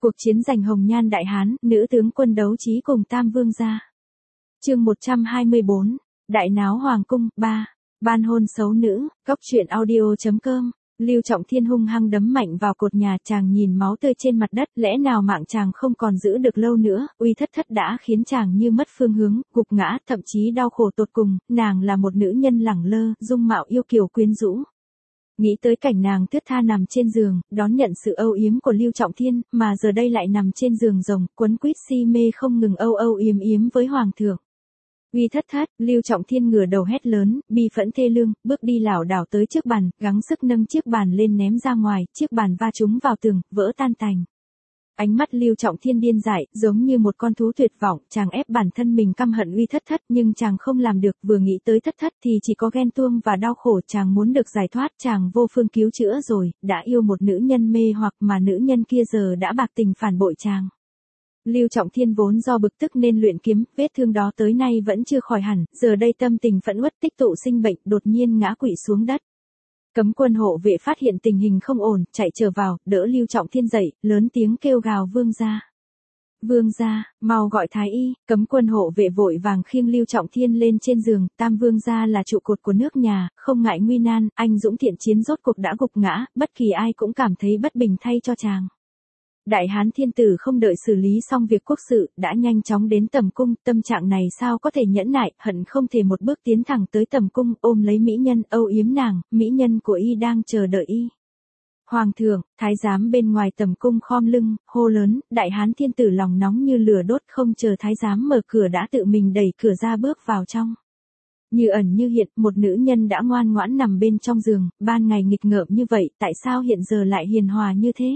Cuộc chiến giành Hồng Nhan Đại Hán, nữ tướng quân đấu trí cùng Tam Vương gia. Chương 124, Đại náo Hoàng cung, 3. Ban hôn xấu nữ, góc truyện audio.com. Lưu Trọng Thiên hung hăng đấm mạnh vào cột nhà, chàng nhìn máu tươi trên mặt đất, lẽ nào mạng chàng không còn giữ được lâu nữa, Uy Thất Thất đã khiến chàng như mất phương hướng, gục ngã, thậm chí đau khổ tột cùng, nàng là một nữ nhân lẳng lơ, dung mạo yêu kiều quyến rũ. Nghĩ tới cảnh nàng thướt tha nằm trên giường, đón nhận sự âu yếm của Lưu Trọng Thiên, mà giờ đây lại nằm trên giường rồng, quấn quýt si mê không ngừng âu âu yếm yếm với Hoàng thượng. Uy Thất Thất, Lưu Trọng Thiên ngửa đầu hét lớn, bi phẫn thê lương, bước đi lảo đảo tới trước bàn, gắng sức nâng chiếc bàn lên ném ra ngoài, chiếc bàn va trúng vào tường, vỡ tan tành. Ánh mắt Lưu Trọng Thiên điên dại, giống như một con thú tuyệt vọng, chàng ép bản thân mình căm hận Uy Thất Thất, nhưng chàng không làm được, vừa nghĩ tới Thất Thất thì chỉ có ghen tuông và đau khổ, chàng muốn được giải thoát, chàng vô phương cứu chữa rồi, đã yêu một nữ nhân mê hoặc mà nữ nhân kia giờ đã bạc tình phản bội chàng. Lưu Trọng Thiên vốn do bực tức nên luyện kiếm, vết thương đó tới nay vẫn chưa khỏi hẳn, giờ đây tâm tình phẫn uất tích tụ sinh bệnh, đột nhiên ngã quỵ xuống đất. Cấm quân hộ vệ phát hiện tình hình không ổn, chạy trở vào, đỡ Lưu Trọng Thiên dậy, lớn tiếng kêu gào vương gia. Vương gia, mau gọi thái y. Cấm quân hộ vệ vội vàng khiêng Lưu Trọng Thiên lên trên giường, Tam vương gia là trụ cột của nước nhà, không ngại nguy nan, anh dũng thiện chiến rốt cuộc đã gục ngã, bất kỳ ai cũng cảm thấy bất bình thay cho chàng. Đại Hán thiên tử không đợi xử lý xong việc quốc sự, đã nhanh chóng đến tầm cung, tâm trạng này sao có thể nhẫn nại, hận không thể một bước tiến thẳng tới tầm cung, ôm lấy mỹ nhân, âu yếm nàng, mỹ nhân của y đang chờ đợi y. Hoàng thượng, thái giám bên ngoài tầm cung khom lưng, hô lớn, Đại Hán thiên tử lòng nóng như lửa đốt, không chờ thái giám mở cửa đã tự mình đẩy cửa ra bước vào trong. Như ẩn như hiện, một nữ nhân đã ngoan ngoãn nằm bên trong giường, ban ngày nghịch ngợm như vậy, tại sao hiện giờ lại hiền hòa như thế?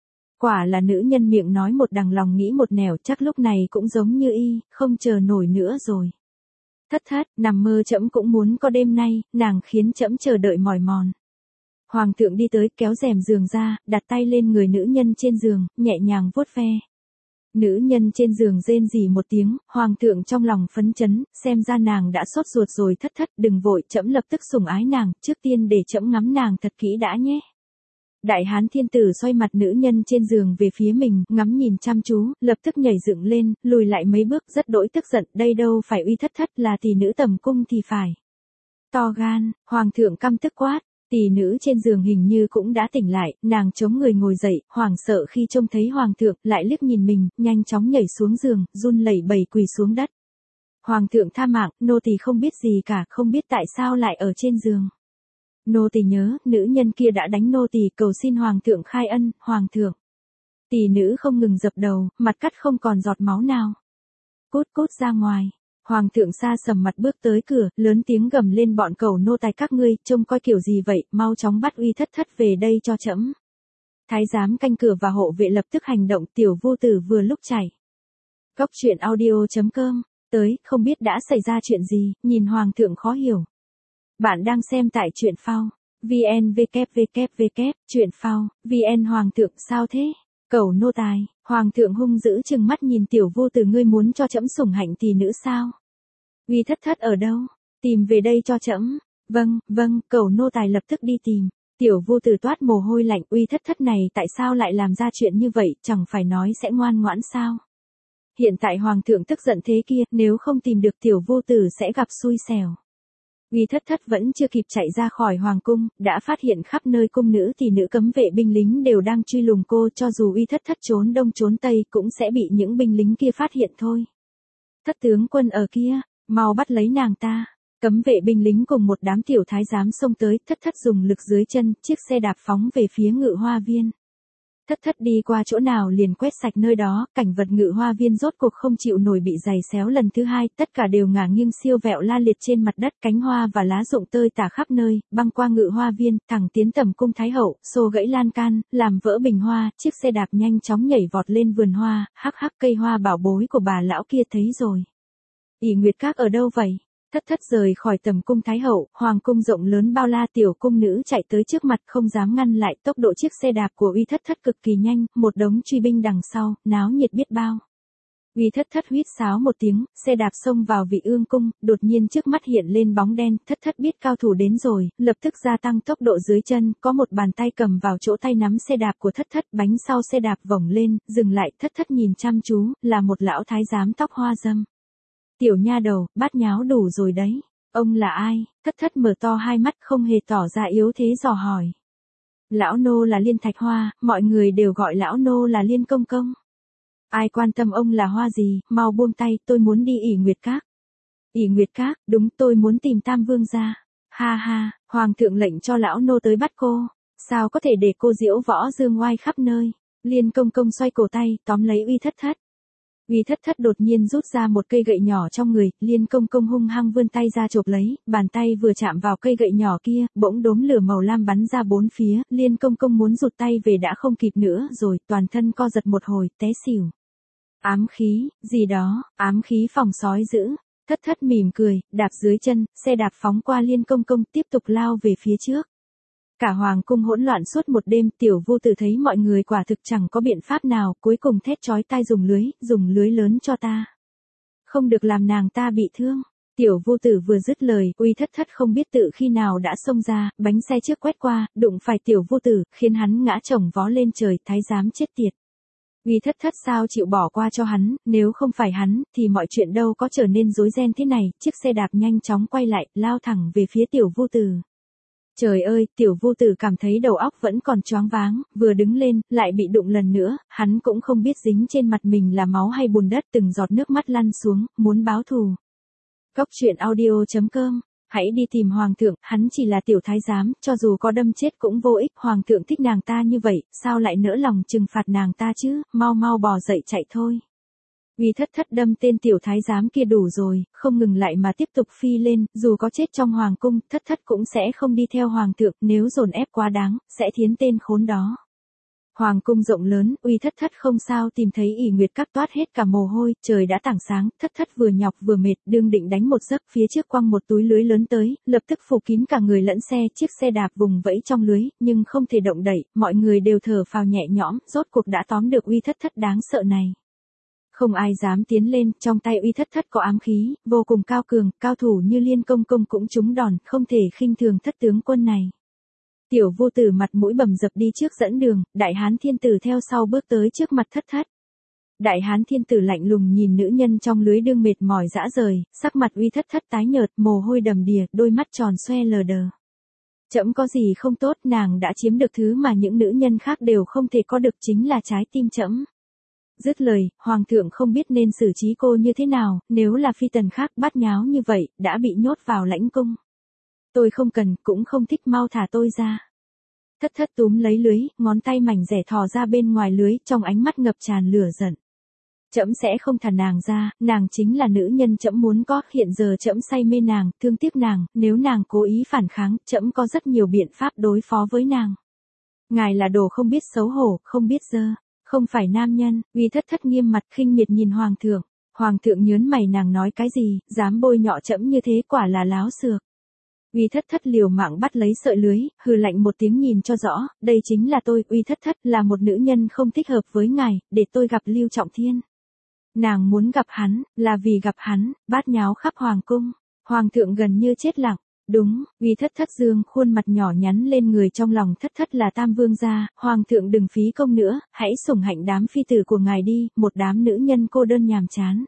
Quả là nữ nhân miệng nói một đằng lòng nghĩ một nẻo, chắc lúc này cũng giống như y, không chờ nổi nữa rồi. Thất Thất, nằm mơ trẫm cũng muốn có đêm nay, nàng khiến trẫm chờ đợi mỏi mòn. Hoàng thượng đi tới, kéo rèm giường ra, đặt tay lên người nữ nhân trên giường, nhẹ nhàng vuốt ve. Nữ nhân trên giường rên rỉ một tiếng, hoàng thượng trong lòng phấn chấn, xem ra nàng đã sốt ruột rồi. Thất Thất, đừng vội, trẫm lập tức sủng ái nàng, trước tiên để trẫm ngắm nàng thật kỹ đã nhé. Đại Hán thiên tử xoay mặt nữ nhân trên giường về phía mình, ngắm nhìn chăm chú, lập tức nhảy dựng lên, lùi lại mấy bước, rất đỗi tức giận, đây đâu phải Uy Thất Thất, là tỷ nữ tầm cung thì phải. To gan, hoàng thượng căm tức quát, tỷ nữ trên giường hình như cũng đã tỉnh lại, nàng chống người ngồi dậy, hoảng sợ khi trông thấy hoàng thượng, lại liếc nhìn mình, nhanh chóng nhảy xuống giường, run lẩy bẩy quỳ xuống đất. Hoàng thượng tha mạng, nô tỳ không biết gì cả, không biết tại sao lại ở trên giường. Nô tỳ nhớ, nữ nhân kia đã đánh nô tỳ, cầu xin hoàng thượng khai ân, hoàng thượng. Tỷ nữ không ngừng dập đầu, mặt cắt không còn giọt máu nào. Cút cút ra ngoài. Hoàng thượng xa sầm mặt bước tới cửa, lớn tiếng gầm lên, bọn cẩu nô tài các ngươi, trông coi kiểu gì vậy, mau chóng bắt Uy Thất Thất về đây cho trẫm. Thái giám canh cửa và hộ vệ lập tức hành động, tiểu vô tử vừa lúc chạy. Góc truyện audio.com, tới, không biết đã xảy ra chuyện gì, nhìn hoàng thượng khó hiểu. Bạn đang xem tại truyện phao, vn www, truyện phao, vn. Hoàng thượng sao thế? Cẩu nô tài. Hoàng thượng hung dữ trừng mắt nhìn tiểu vô tử, ngươi muốn cho trẫm sủng hạnh tỷ nữ sao? Uy Thất Thất ở đâu? Tìm về đây cho trẫm. Vâng, vâng, cẩu nô tài lập tức đi tìm. Tiểu vô tử toát mồ hôi lạnh, Uy Thất Thất này tại sao lại làm ra chuyện như vậy, chẳng phải nói sẽ ngoan ngoãn sao? Hiện tại hoàng thượng tức giận thế kia, nếu không tìm được tiểu vô tử sẽ gặp xui xẻo. Uy Thất Thất vẫn chưa kịp chạy ra khỏi hoàng cung, đã phát hiện khắp nơi cung nữ thì nữ cấm vệ binh lính đều đang truy lùng cô, cho dù Uy Thất Thất trốn đông trốn tây cũng sẽ bị những binh lính kia phát hiện thôi. Thất tướng quân ở kia, mau bắt lấy nàng ta. Cấm vệ binh lính cùng một đám tiểu thái giám xông tới, Thất Thất dùng lực dưới chân, chiếc xe đạp phóng về phía Ngự Hoa Viên. Thất Thất đi qua chỗ nào liền quét sạch nơi đó, cảnh vật Ngự Hoa Viên rốt cuộc không chịu nổi bị giày xéo lần thứ hai, tất cả đều ngả nghiêng siêu vẹo la liệt trên mặt đất, cánh hoa và lá rụng tơi tả khắp nơi, băng qua Ngự Hoa Viên, thẳng tiến tầm cung Thái hậu, xô gãy lan can, làm vỡ bình hoa, chiếc xe đạp nhanh chóng nhảy vọt lên vườn hoa, hắc hắc, cây hoa bảo bối của bà lão kia thấy rồi. ỷ Nguyệt Các ở đâu vậy? Thất Thất rời khỏi tầm cung Thái hậu, hoàng cung rộng lớn bao la, tiểu cung nữ chạy tới trước mặt không dám ngăn lại, tốc độ chiếc xe đạp của Uy Thất Thất cực kỳ nhanh, một đống truy binh đằng sau, náo nhiệt biết bao. Uy thất thất huýt sáo một tiếng, xe đạp xông vào Vị Ương cung, đột nhiên trước mắt hiện lên bóng đen, thất thất biết cao thủ đến rồi, lập tức gia tăng tốc độ dưới chân, có một bàn tay cầm vào chỗ tay nắm xe đạp của thất thất, bánh sau xe đạp vổng lên, dừng lại, thất thất nhìn chăm chú, là một lão thái giám tóc hoa dâm. Tiểu nha đầu, bát nháo đủ rồi đấy. Ông là ai? Thất thất mở to hai mắt không hề tỏ ra yếu thế dò hỏi. Lão nô là Liên Thạch Hoa, mọi người đều gọi lão nô là Liên công công. Ai quan tâm ông là hoa gì, mau buông tay, tôi muốn đi ỷ Nguyệt Các. ỷ Nguyệt Các, đúng, tôi muốn tìm Tam Vương gia. Ha ha, Hoàng thượng lệnh cho lão nô tới bắt cô. Sao có thể để cô diễu võ dương oai khắp nơi. Liên công công xoay cổ tay, tóm lấy Uy thất thất. Uy thất thất đột nhiên rút ra một cây gậy nhỏ trong người, Liên công công hung hăng vươn tay ra chộp lấy, bàn tay vừa chạm vào cây gậy nhỏ kia, bỗng đốm lửa màu lam bắn ra bốn phía, Liên công công muốn rụt tay về đã không kịp nữa rồi, toàn thân co giật một hồi, té xỉu. Ám khí, gì đó, ám khí phòng sói dữ. Thất thất mỉm cười, đạp dưới chân, xe đạp phóng qua Liên công công tiếp tục lao về phía trước. Cả hoàng cung hỗn loạn suốt một đêm, Tiểu Vô Tử thấy mọi người quả thực chẳng có biện pháp nào, cuối cùng thét chói tai dùng lưới lớn cho ta. Không được làm nàng ta bị thương. Tiểu Vô Tử vừa dứt lời, Uy thất thất không biết tự khi nào đã xông ra, bánh xe trước quét qua, đụng phải Tiểu Vô Tử, khiến hắn ngã chồng vó lên trời, thái giám chết tiệt. Uy thất thất sao chịu bỏ qua cho hắn, nếu không phải hắn, thì mọi chuyện đâu có trở nên rối ren thế này, chiếc xe đạp nhanh chóng quay lại, lao thẳng về phía Tiểu Vô Tử. Trời ơi, Tiểu Vô Tử cảm thấy đầu óc vẫn còn choáng váng, vừa đứng lên, lại bị đụng lần nữa, hắn cũng không biết dính trên mặt mình là máu hay bùn đất, từng giọt nước mắt lăn xuống, muốn báo thù. Góc truyện audio.com. Hãy đi tìm hoàng thượng, hắn chỉ là tiểu thái giám, cho dù có đâm chết cũng vô ích, hoàng thượng thích nàng ta như vậy, sao lại nỡ lòng trừng phạt nàng ta chứ, mau mau bò dậy chạy thôi. Uy thất thất đâm tên tiểu thái giám kia đủ rồi, không ngừng lại mà tiếp tục phi lên, dù có chết trong hoàng cung, thất thất cũng sẽ không đi theo hoàng thượng, nếu dồn ép quá đáng, sẽ thiến tên khốn đó. Hoàng cung rộng lớn, Uy thất thất không sao tìm thấy ỷ Nguyệt Các, toát hết cả mồ hôi, trời đã tảng sáng, thất thất vừa nhọc vừa mệt, đương định đánh một giấc, phía trước quăng một túi lưới lớn tới, lập tức phủ kín cả người lẫn xe, chiếc xe đạp vùng vẫy trong lưới, nhưng không thể động đậy, mọi người đều thở phào nhẹ nhõm, rốt cuộc đã tóm được Uy thất thất đáng sợ này. Không ai dám tiến lên, trong tay Uy thất thất có ám khí, vô cùng cao cường, cao thủ như Liên công công cũng trúng đòn, không thể khinh thường thất tướng quân này. Tiểu Vô Tử mặt mũi bầm dập đi trước dẫn đường, Đại Hán Thiên Tử theo sau bước tới trước mặt thất thất. Đại Hán Thiên Tử lạnh lùng nhìn nữ nhân trong lưới đương mệt mỏi rã rời, sắc mặt Uy thất thất tái nhợt, mồ hôi đầm đìa, đôi mắt tròn xoe lờ đờ. Trẫm có gì không tốt, nàng đã chiếm được thứ mà những nữ nhân khác đều không thể có được, chính là trái tim trẫm. Dứt lời, hoàng thượng không biết nên xử trí cô như thế nào, nếu là phi tần khác bát nháo như vậy, đã bị nhốt vào lãnh cung. Tôi không cần, cũng không thích, mau thả tôi ra. Thất thất túm lấy lưới, ngón tay mảnh rẻ thò ra bên ngoài lưới, trong ánh mắt ngập tràn lửa giận. Trẫm sẽ không thả nàng ra, nàng chính là nữ nhân trẫm muốn có, hiện giờ trẫm say mê nàng, thương tiếc nàng, nếu nàng cố ý phản kháng, trẫm có rất nhiều biện pháp đối phó với nàng. Ngài là đồ không biết xấu hổ, không biết dơ, không phải nam nhân. Uy thất thất nghiêm mặt khinh miệt nhìn hoàng thượng. Hoàng thượng nhớn mày, nàng nói cái gì, dám bôi nhọ trẫm như thế, quả là láo xược. Uy thất thất liều mạng bắt lấy sợi lưới, hừ lạnh một tiếng, nhìn cho rõ, đây chính là tôi, Uy thất thất là một nữ nhân không thích hợp với ngài, để tôi gặp Lưu Trọng Thiên. Nàng muốn gặp hắn, là vì gặp hắn, bát nháo khắp hoàng cung. Hoàng thượng gần như chết lặng. Đúng, Uy thất thất dương khuôn mặt nhỏ nhắn lên, người trong lòng thất thất là Tam Vương gia, hoàng thượng đừng phí công nữa, hãy sủng hạnh đám phi tử của ngài đi, một đám nữ nhân cô đơn nhàm chán.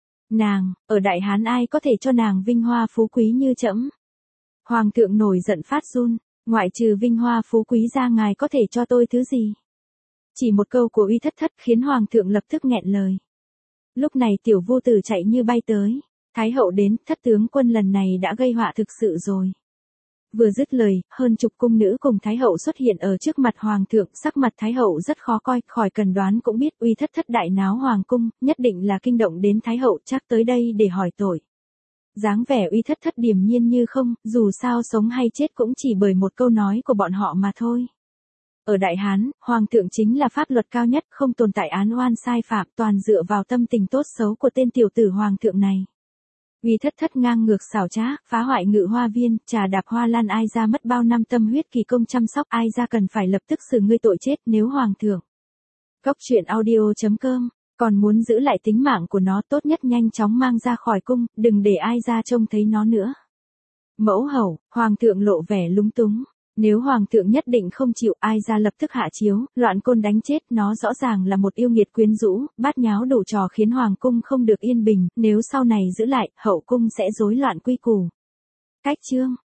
Nàng, ở Đại Hán ai có thể cho nàng vinh hoa phú quý như trẫm? Hoàng thượng nổi giận phát run, ngoại trừ vinh hoa phú quý ra, ngài có thể cho tôi thứ gì? Chỉ một câu của Uy thất thất khiến hoàng thượng lập tức nghẹn lời. Lúc này Tiểu Vô Tử chạy như bay tới. Thái hậu đến, thất tướng quân lần này đã gây họa thực sự rồi. Vừa dứt lời, hơn chục cung nữ cùng Thái hậu xuất hiện ở trước mặt hoàng thượng, sắc mặt Thái hậu rất khó coi, khỏi cần đoán cũng biết Uy thất thất đại náo hoàng cung, nhất định là kinh động đến Thái hậu, chắc tới đây để hỏi tội. Dáng vẻ Uy thất thất điềm nhiên như không, dù sao sống hay chết cũng chỉ bởi một câu nói của bọn họ mà thôi. Ở Đại Hán, hoàng thượng chính là pháp luật cao nhất, không tồn tại án oan sai phạm, toàn dựa vào tâm tình tốt xấu của tên tiểu tử hoàng thượng này. Uy thất thất ngang ngược xảo trá, phá hoại Ngự Hoa Viên, trà đạp hoa lan, ai ra mất bao năm tâm huyết kỳ công chăm sóc, ai ra cần phải lập tức xử ngươi tội chết nếu hoàng thượng. Góc truyện audio.com Còn muốn giữ lại tính mạng của nó, tốt nhất nhanh chóng mang ra khỏi cung, đừng để ai ra trông thấy nó nữa. Mẫu hậu, hoàng thượng lộ vẻ lúng túng. Nếu hoàng thượng nhất định không chịu, ai ra lập tức hạ chiếu, loạn côn đánh chết, nó rõ ràng là một yêu nghiệt quyến rũ, bát nháo đủ trò khiến hoàng cung không được yên bình, nếu sau này giữ lại, hậu cung sẽ rối loạn quy củ. Cách chương